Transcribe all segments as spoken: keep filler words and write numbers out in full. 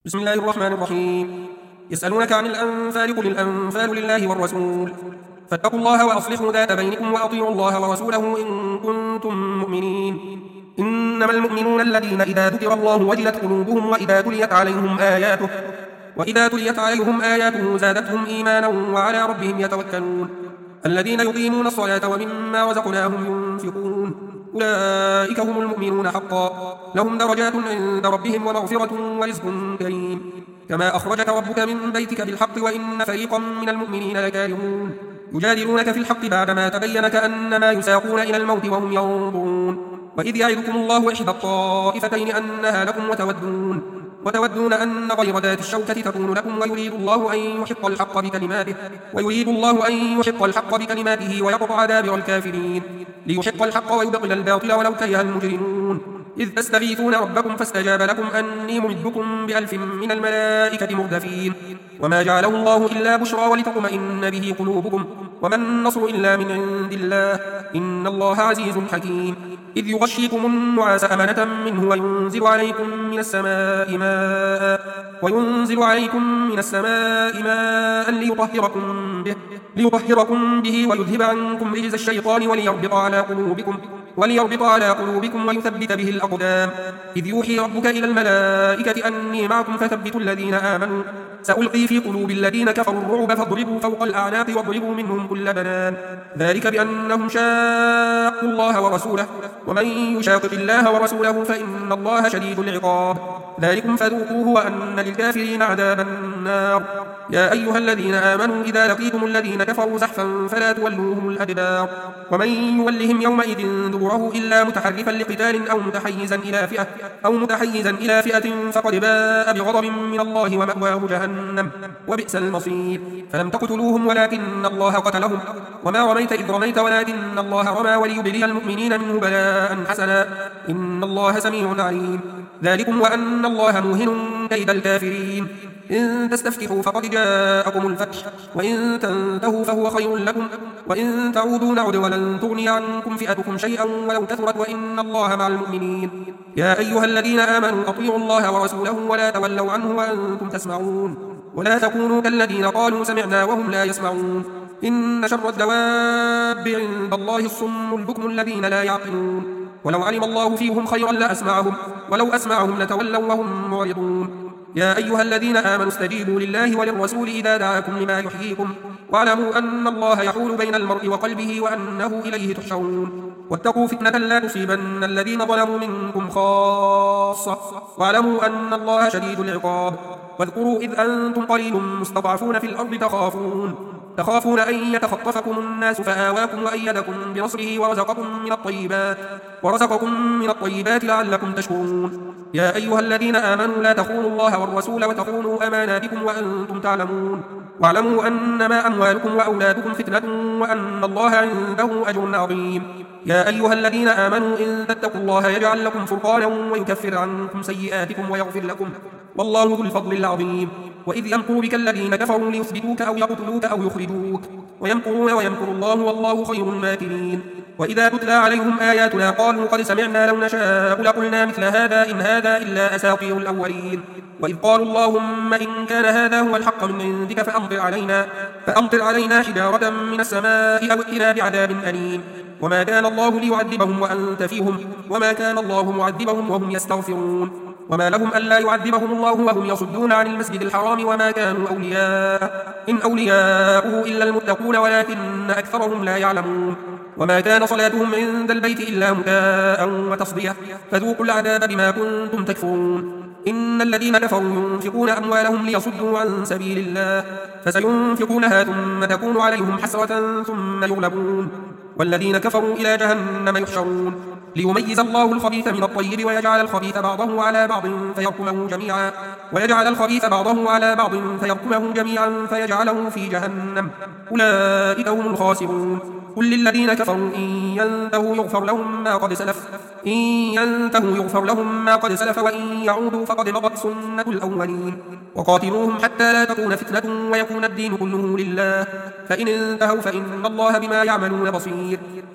بسم الله الرحمن الرحيم. يسألونك عن الأنفال قل الأنفال لله والرسول فاتقوا الله وأصلحوا ذات بينكم وأطيعوا الله ورسوله إن كنتم مؤمنين. إنما المؤمنون الذين إذا ذكر الله وجلت قلوبهم وإذا تليت عليهم آياته وإذا تليت عليهم آياته زادتهم إيمانا وعلى ربهم يتوكلون. الذين يقيمون الصلاة ومما رزقناهم ينفقون أولئك هم المؤمنون حقا لهم درجات عند ربهم ومغفرة ورزق كريم. كما أخرجك ربك من بيتك بالحق وإن فريقا من المؤمنين لكارهون يجادلونك في الحق بعدما تبين كأنما يساقون إلى الموت وهم ينظرون. وإذ يعدكم الله إحدى الطائفتين أنها لكم وتودون وتودون أن غير ذات الشوكة تكون لكم ويريد الله أن يحق الحق بكلماته ويريد الله أن يحق الحق بكلماته ويقطع دابر الكافرين ليحق الحق ويبطل الباطل ولو كره المجرمون. إذ تستغيثون ربكم فاستجاب لكم أني ممدكم بألف من الملائكة مردفين. وما جعله الله إلا بشرى ولتطمئن به قلوبكم وما النصر إلا من عند الله إن الله عزيز حكيم. إذ يغشيكم النعاس أمنة منه وينزل عليكم من السماء ماء وينزل عليكم من السماء ماء ليطهركم به ليطهركم به ويذهب عنكم رجز الشيطان وليربط على قلوبكم وليربط على قلوبكم ويثبت به الأقدام. إذ يوحي ربك إلى الملائكة أني معكم فثبتوا الذين آمنوا سألقي في قلوب الذين كفروا الرعب فاضربوا فوق الأعناق واضربوا منهم كل بنان ذلك بأنهم شاقوا الله ورسوله ومن يشاقق الله ورسوله فإن الله شديد العقاب. ذلكم فذوقوه وأن للكافرين عذاب النار. يا أيها الذين آمنوا إذا لقيتم الذين كفروا زحفا فلا تولوهم الأدبار ومن يولهم يومئذ دبره إلا متحرفا لقتال أو متحيزا إلى فئة أو متحيزا إلى فئة فقد باء بغضب من الله ومأواه جهنم وبئس المصير. فلم تقتلوهم ولكن الله قتلهم وما رميت إذ رميت ولكن الله رمى وليبلي المؤمنين منه بلاء حسنا إن الله سميع عليم. ذلكم وأن الله موهن كيد الكافرين. إن تستفتحوا فقد جاءكم الفتح وإن تنتهوا فهو خير لكم وإن تعودوا نعد ولن تغني عنكم فئتكم شيئا ولو كثرت وإن الله مع المؤمنين. يا أيها الذين آمنوا أطيعوا الله ورسوله ولا تولوا عنه وأنتم تسمعون ولا تكونوا كالذين قالوا سمعنا وهم لا يسمعون. إن شر الدواب عند الله الصم البكم الذين لا يعقلون ولو علم الله فيهم خيرا لأسمعهم ولو أسمعهم لتولوا وهم معرضون. يا أيها الذين آمنوا استجيبوا لله وللرسول إذا دعاكم لما يحييكم واعلموا أن الله يحول بين المرء وقلبه وأنه إليه تحشرون. واتقوا فتنة لا تصيبن الذين ظلموا منكم خاصة واعلموا أن الله شديد العقاب. واذكروا إذ أنتم قليل مستضعفون في الأرض تخافون تخافون أن يتخطفكم الناس فآواكم وأيدكم بنصره ورزقكم من الطيبات ورزقكم من الطيبات لعلكم تشكرون. يا أيها الذين آمنوا لا تخونوا الله والرسول وتخونوا أماناتكم وأنتم تعلمون واعلموا أنما أموالكم وأولادكم فتنة وأن الله عنده أجر عظيم. يا أيها الذين آمنوا إن تتقوا الله يجعل لكم فرقانا ويكفر عنكم سيئاتكم ويغفر لكم والله ذو الفضل العظيم. وإذ يمكر بك الذين كفروا ليثبتوك أو يقتلوك أو يخرجوك ويمكرون ويمكر الله والله خير الماكرين. وإذا تتلى عليهم آياتنا قالوا قد سمعنا لو نشاء لقلنا مثل هذا إن هذا إلا أساطير الأولين. وإذ قالوا اللهم إن كان هذا هو الحق من عندك فأمطر علينا فأمطر علينا حجارة من السماء أو ائتنا بعذاب أليم. وما كان الله ليعذبهم وأنت فيهم وما كان الله معذبهم وهم يستغفرون. وما لهم ألا يعذبهم الله وهم يصدون عن المسجد الحرام وما كانوا أولياء إن أولياؤه إلا المتقون ولكن أكثرهم لا يعلمون. وما كان صلاتهم عند البيت إلا مكاء وتصدية فذوقوا العذاب بما كنتم تكفرون. إن الذين كفروا ينفقون أموالهم ليصدوا عن سبيل الله فسينفقونها ثم تكون عليهم حسرة ثم يغلبون والذين كفروا إلى جهنم يحشرون. ليميز الله الخبيث من الطيب ويجعل الخبيث بعضه على بعض فيركمه جميعا ويجعل الخبيث بعضه على بعض فيركمه جميعا فيجعله في جهنم أولئك هم الخاسرون. قل للذين كفروا إن ينتهوا يغفر لهم ما قد سلف إن ينتهوا يغفر لهم ما قد سلف وإن يعودوا فقد مضت سنة الأولين. وقاتلوهم حتى لا تكون فتنة ويكون الدين كله لله فإن انتهوا فإن الله بما يعملون بصير.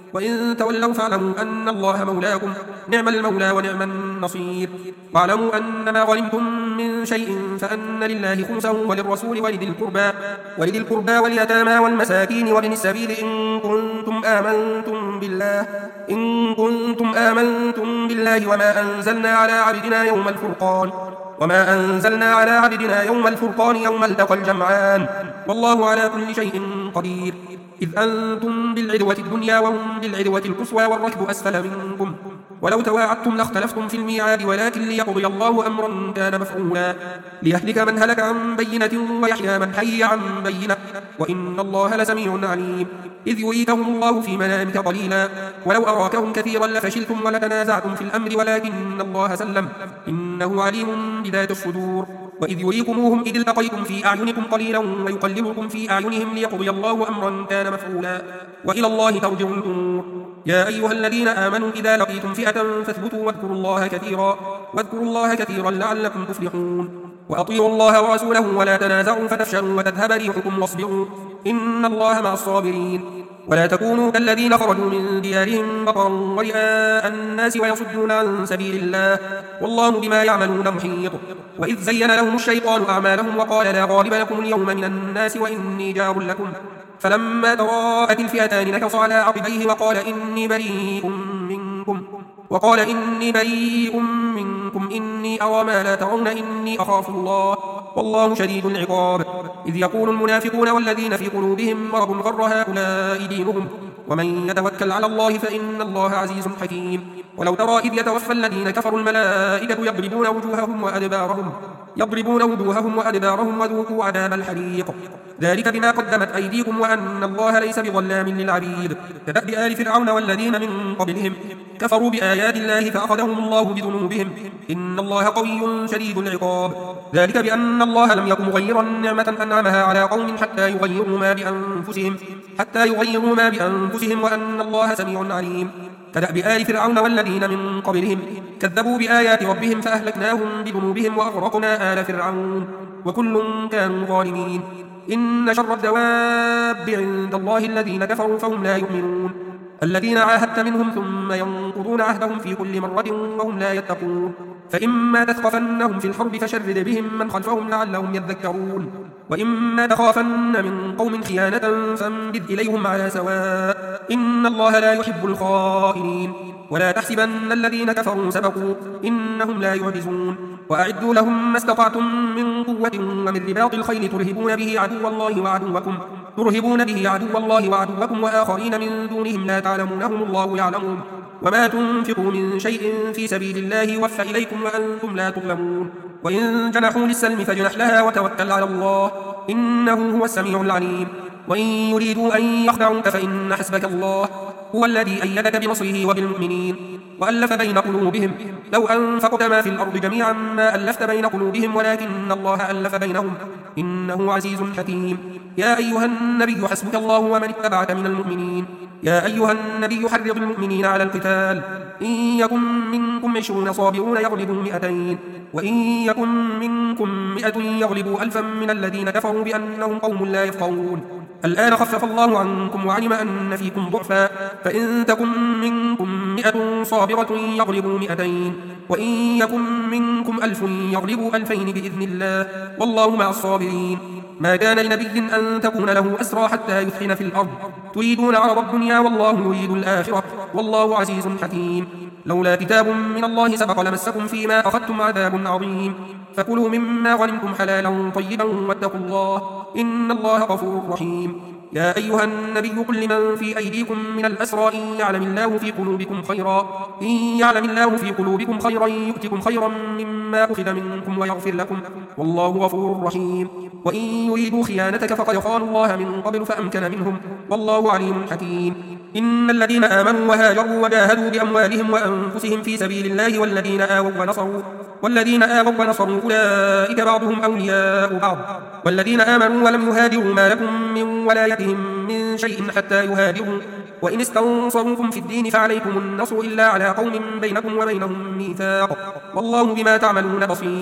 وإن تولوا فاعلموا أن الله مولاكم نعم المولى ونعم النصير. واعلموا أن ما غنمتم من شيء فأن لله خمسه وللرسول ولذي القربى ولذي القربى واليتامى والمساكين وابن السبيل إن كنتم آمنتم بالله إن كنتم آمنتم بالله وما أنزلنا على عبدنا يوم الفرقان وما أنزلنا على عبدنا يوم الفرقان يوم التقى الجمعان والله على كل شيء قدير. إذ أنتم بالعدوة الدنيا وهم بالعدوة القصوى والركب أسفل منكم ولو تواعدتم لاختلفتم في الميعاد ولكن ليقضي الله أمرا كان مفعولا ليهلك من هلك عن بينة ويحيى من حي عن بينة وإن الله لسميع عليم. إذ يريكهم الله في منامك قليلا ولو أراكهم كثيرا لفشلتم ولتنازعتم في الأمر ولكن الله سلم إنه عليم بذات الصدور. وإذ يريكموهم إذ التقيتم في أعينكم قليلا ويقللكم في أعينهم ليقضي الله أمرا كان مفعولا وإلى الله ترجع الأمور. يا أيها الذين آمنوا إذا لقيتم فئة فاثبتوا واذكروا الله كثيرا واذكروا الله كثيرا لعلكم تفلحون. وأطيعوا الله ورسوله ولا تنازعوا فتفشلوا وتذهب ريحكم واصبروا إن الله مع الصابرين. ولا تكونوا كالذين خرجوا من ديارهم بطرا ورئاء الناس ويصدون عن سبيل الله والله بما يعملون محيط. وإذ زين لهم الشيطان أعمالهم وقال لا غالب لكم اليوم من الناس وإني جار لكم فلما تراءت الفئتان نكص على عقبيه وقال إني بريء منكم وقال إني بريء منكم إني أرى ما لا ترون إني أخاف الله والله شديد العقاب. إذ يقول المنافقون والذين في قلوبهم مرض غر هؤلاء دينهم ومن يتوكل على الله فإن الله عزيز حكيم. ولو ترى إذ يتوفى الذين كفروا الملائكة يضربون وجوههم وأدبارهم يضربون وجوههم وأدبارهم وذوقوا عذاب الحريق ذلك بما قدمت أيديكم وأن الله ليس بظلام للعبيد. كدأب آل فرعون والذين من قبلهم كفروا بآيات الله فأخذهم الله بذنوبهم إن الله قوي شديد العقاب. ذلك بأن الله لم يكن مغيرا نعمة أنعمها على قوم حتى يغيروا ما بأنفسهم حتى يغيروا ما بأنفسهم وأن الله سميع عليم. كدأب آل فرعون والذين من قبلهم كذبوا بآيات ربهم فأهلكناهم بذنوبهم وأغرقنا آل فرعون وكل كانوا ظالمين. إن شر الدواب عند الله الذين كفروا فهم لا يؤمنون الذين عاهدت منهم ثم ينقضون عهدهم في كل مرة وهم لا يتقون. فإما تثقفنهم في الحرب فشرد بهم من خلفهم لعلهم يذكرون وإما تخافن من قوم خيانة فانبذ إليهم على سواء إن الله لا يحب الخائنين. ولا تحسبن الذين كفروا سبقوا إنهم لا يعجزون. وأعدوا لهم ما استطعتم من قوة ومن رباط الخيل ترهبون به عدو الله وعدوكم ترهبون به عدو الله وعدوكم وآخرين من دونهم لا تعلمونهم الله يعلمون. وما تنفقوا من شيء في سبيل الله يوفى إليكم وأنتم لا تظلمون. وإن جنحوا للسلم فاجنح لها وتوكل على الله إنه هو السميع العليم. وإن يريدوا أن يخدعوك فإن حسبك الله هو الذي أيدك بنصره وبالمؤمنين وألف بين قلوبهم لو أنفقت ما في الأرض جميعا ما ألفت بين قلوبهم ولكن الله ألف بينهم إنه عزيز حكيم. يا أيها النبي حسبك الله ومن اتبعك من المؤمنين. يا أيها النبي حرض المؤمنين على القتال إن يكن منكم عشرون صابرون يغلبوا مئتين وإن يكن منكم مئة يغلبوا ألفا من الذين كفروا بأنهم قوم لا يفقهون. الآن خفف الله عنكم وعلم أن فيكم ضعفا فإن تكن منكم مئة صابرة يغلبوا مئتين وإن يكن منكم ألف يغلبوا ألفين بإذن الله والله مع الصابرين. ما كان لنبي أن تكون له أسرى حتى يثخن في الأرض تريدون عرض الدنيا والله يريد الآخرة والله عزيز حكيم. لولا كتاب من الله سبق لمسكم فيما أخذتم عذاب عظيم فكلوا مما غنمتم حلالا طيبا واتقوا الله إن الله غفور رحيم. يا أيها النبي قل لمن في أيديكم من الأسرى إن يعلم الله في قلوبكم خيرا إن يعلم الله في قلوبكم خيرا يؤتكم خيرا مما أخذ منكم ويغفر لكم والله غفور رحيم. وإن يريدوا خيانتك فقد خانوا الله من قبل فأمكن منهم والله عليم حكيم. إن الذين آمنوا وهاجروا وجاهدوا بأموالهم وأنفسهم في سبيل الله والذين آووا ونصروا والذين آووا ونصروا أولئك بعضهم أولياء بعض والذين آمنوا ولم يهاجروا ما لكم من ولايتهم من شيء حتى يهاجروا وإن استنصروكم في الدين فعليكم النصر إلا على قوم بينكم وبينهم ميثاق والله بما تعملون بصير.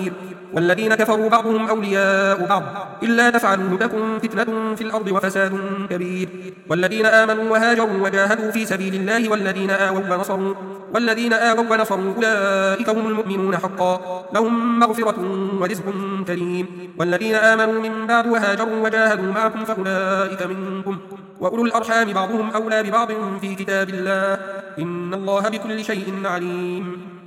والذين كفروا بعضهم أولياء بعض إلا تفعلوا تكن فتنة في الأرض وفساد كبير والذين آمنوا وهاجروا وجاهدوا في سبيل الله والذين آووا ونصروا والذين آووا ونصروا أولئك هم المؤمنون حقا لهم مغفرة ورزق كريم والذين آمنوا من بعد وهاجروا وجاهدوا معكم فأولئك منكم وأولو الأرحام بعضهم أولى ببعض في كتاب الله إن الله بكل شيء عليم